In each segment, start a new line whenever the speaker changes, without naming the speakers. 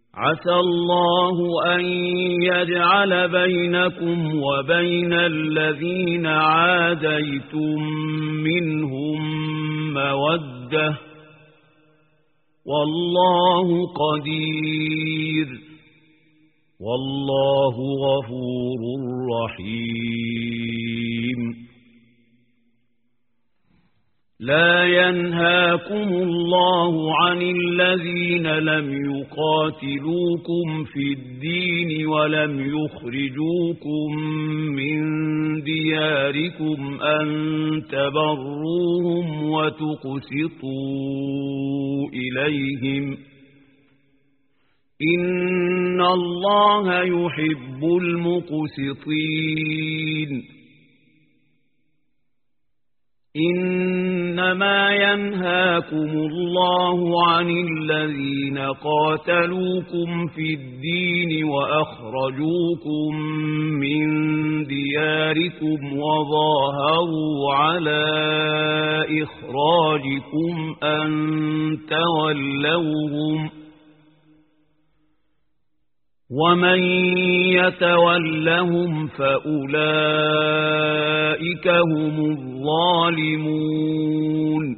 عسى الله أن يجعل بينكم وبين الذين عاديتم منهم مودة والله قدير والله غفور رحيم. لا ينهاكم الله عن الذين لم يقاتلوكم في الدين ولم يخرجوكم من دياركم أن تبروهم وتقسطوا إليهم إن الله يحب المقسطين. إنما ينهاكم الله عن الذين قاتلوكم في الدين وأخرجوكم من دياركم وظاهروا على إخراجكم أن تولوهم ومن يتولهم فأولئك هم الظالمون.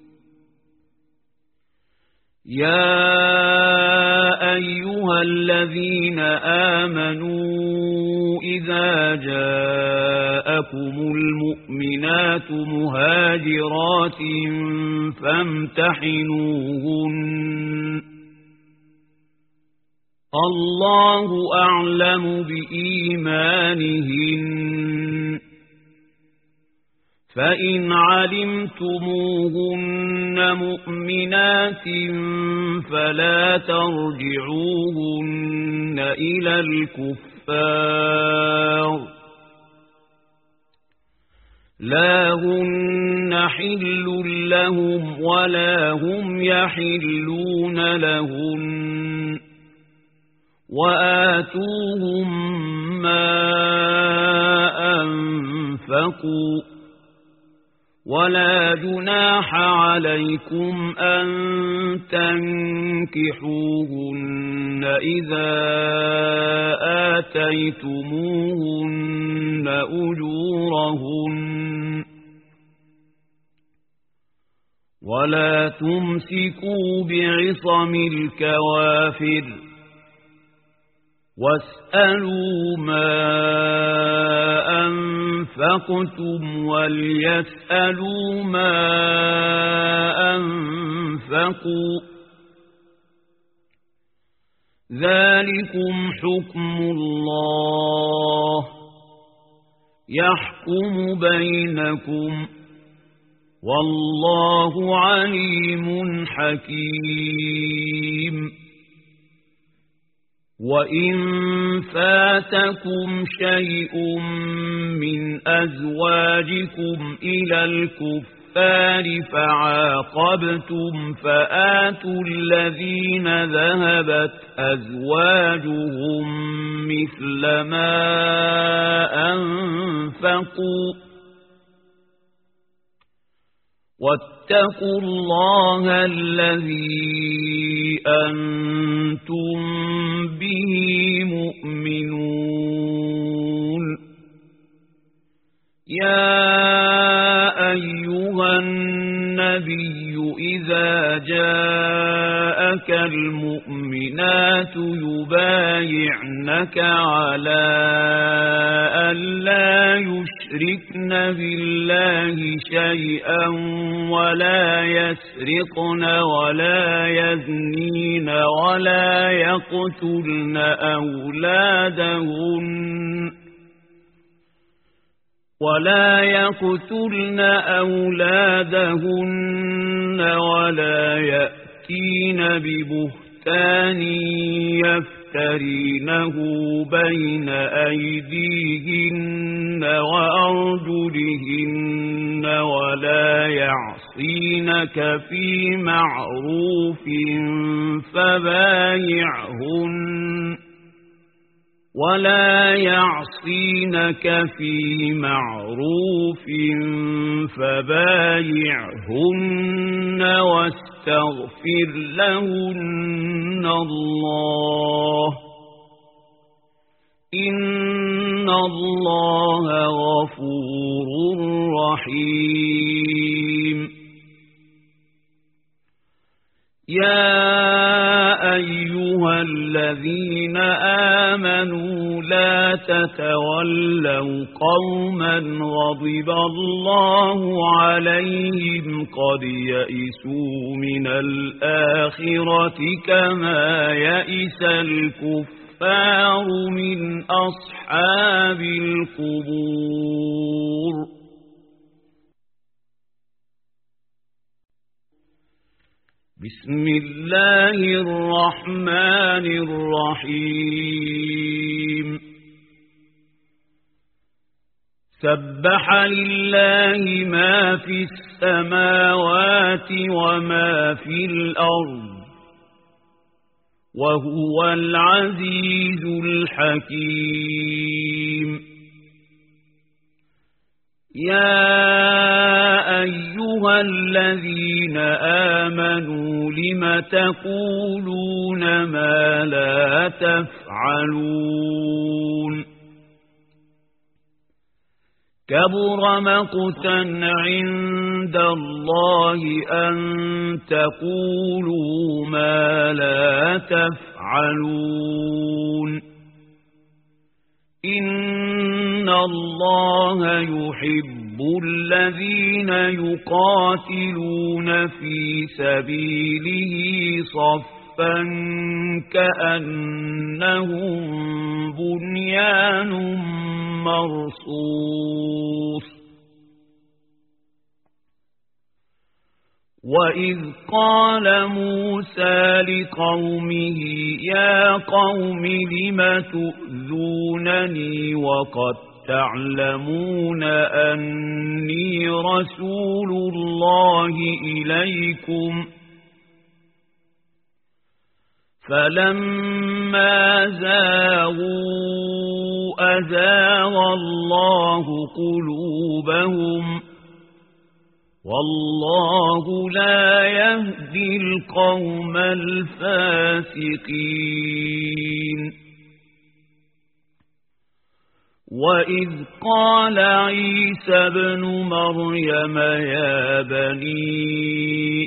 يا أيها الذين آمنوا إذا جاءكم المؤمنات مهاجرات فامتحنوهن الله أعلم بإيمانهن فإن علمتموهن مؤمنات فلا ترجعوهن إلى الكفار لا هن حل لهم ولا هم يحلون لهن وآتوهم ما أنفقوا ولا جناح عليكم أن تنكحوهن إذا آتيتموهن أجورهن ولا تمسكوا بعصم الكوافر واسألوا ما أنفقتم وليسألوا ما أنفقوا ذلكم حكم الله يحكم بينكم والله عليم حكيم. وإن فاتكم شيء من أزواجكم إلى الكفار فعاقبتم فآتوا الذين ذهبت أزواجهم مثل ما أنفقوا واتقوا الله الذي أنتم به مؤمنون. يا أيها النبي إذا جاءك المؤمنات يبايعنك على أن لا يشركن بالله شيئا ولا يسرقن ولا يزنين ولا يقتلن أولادهن ولا يأتين ببهتان يفترينه بين أيديهن وأرجلهن ولا يعصينك في معروف فبايعهن ولا يعصينك في معروف فبايعهن واستغفر لهن الله إن الله غفور رحيم يا أيها الذين آمنوا لا تتولوا قوما غضب الله عليهم قد يئسوا من الآخرة كما يئس الكفار من أصحاب القبور بسم الله الرحمن الرحيم سبح لله ما في السماوات وما في الأرض وهو العزيز الحكيم يا أيها الذين آمنوا لم تقولون ما لا تفعلون كبر مقتا عند الله أن تقولوا ما لا تفعلون إن الله يحب الذين يقاتلون في سبيله صفا كأنهم بنيان مرصوص وإذ قال موسى لقومه يا قوم لم تؤذونني وقد تعلمون أني رسول الله إليكم فلما زاغوا أزاغ الله قلوبهم والله لا يهدي القوم الفاسقين وإذ قال عيسى ابن مريم يا بني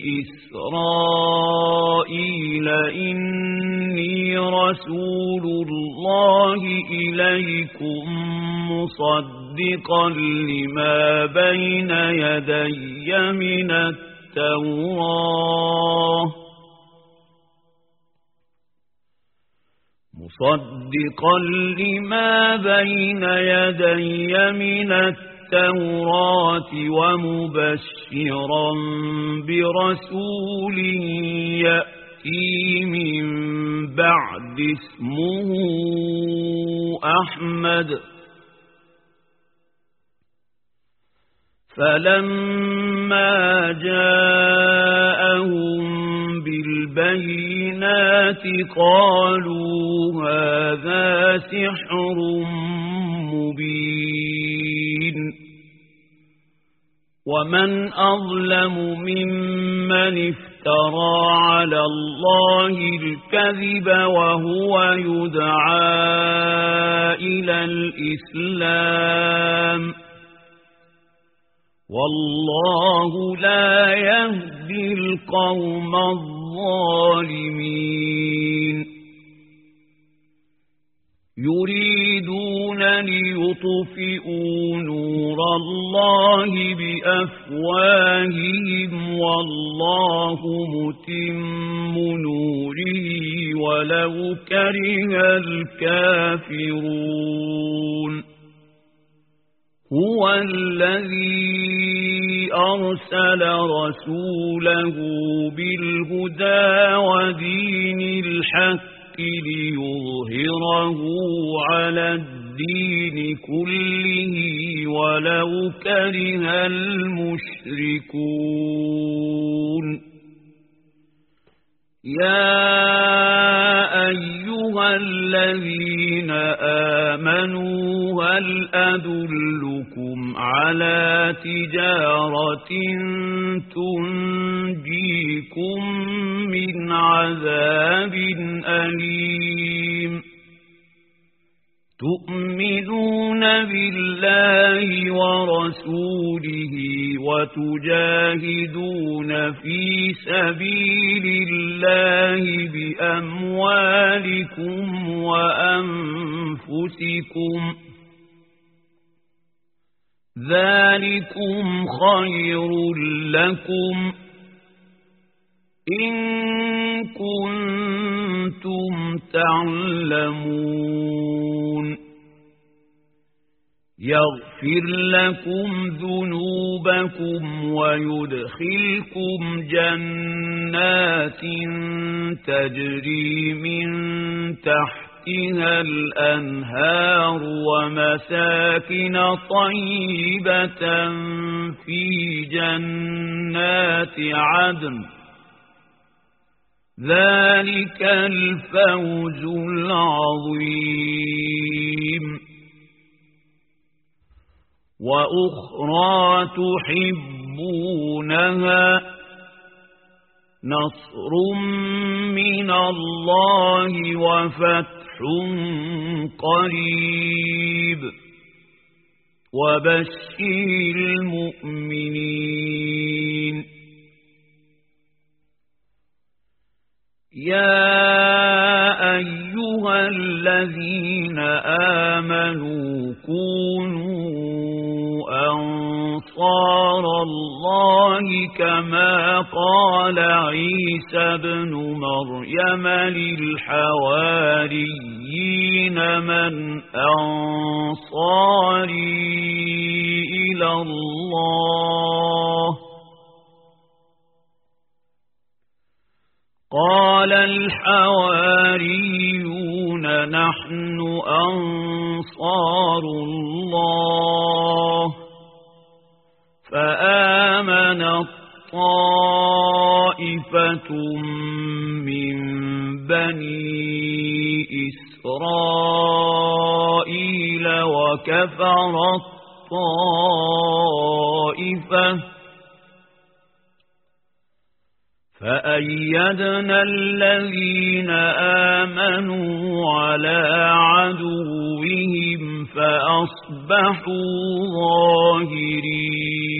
إسرائيل إني رسول الله إليكم مصدقا لما بين يدي من التوراة مصدقا لما بين يدي من التوراة ومبشرا برسول يأتي من بعد اسمه أحمد فلما جاءهم بالبينات قالوا هذا سحر مبين ومن أظلم ممن افترى على الله الكذب وهو يدعى إلى الإسلام والله لا يهدي القوم الظالمين يريدون ليطفئوا نور الله بأفواههم والله متم نوره ولو كره الكافرون هو الذي أرسل رسوله بالهدى ودين الحق ليظهره على الدين كله ولو كره المشركون يا أيها الذين هل أدلكم على تجارة تنجيكم من عذاب أليم تؤمنون بالله ورسوله وتجاهدون في سبيل الله بأموالكم وأنفسكم ذلكم خير لكم إن كنتم تعلمون يغفر لكم ذنوبكم ويدخلكم جنات تجري من تحتها الأنهار ومساكن طيبة في جنات عدن ذلك الفوز العظيم وأخرى تحبونها نصر من الله وفتح قريب وبشر المؤمنين يا أيها الذين آمنوا كونوا أنصار الله كما قال عيسى ابن مريم للحواريين من أنصاري إلى الله قال الحواريون نحن أنصار الله فآمنت طائفة من بني إسرائيل وكفرت طائفة فأيدنا الذين آمنوا على عدوهم فأصبحوا ظاهرين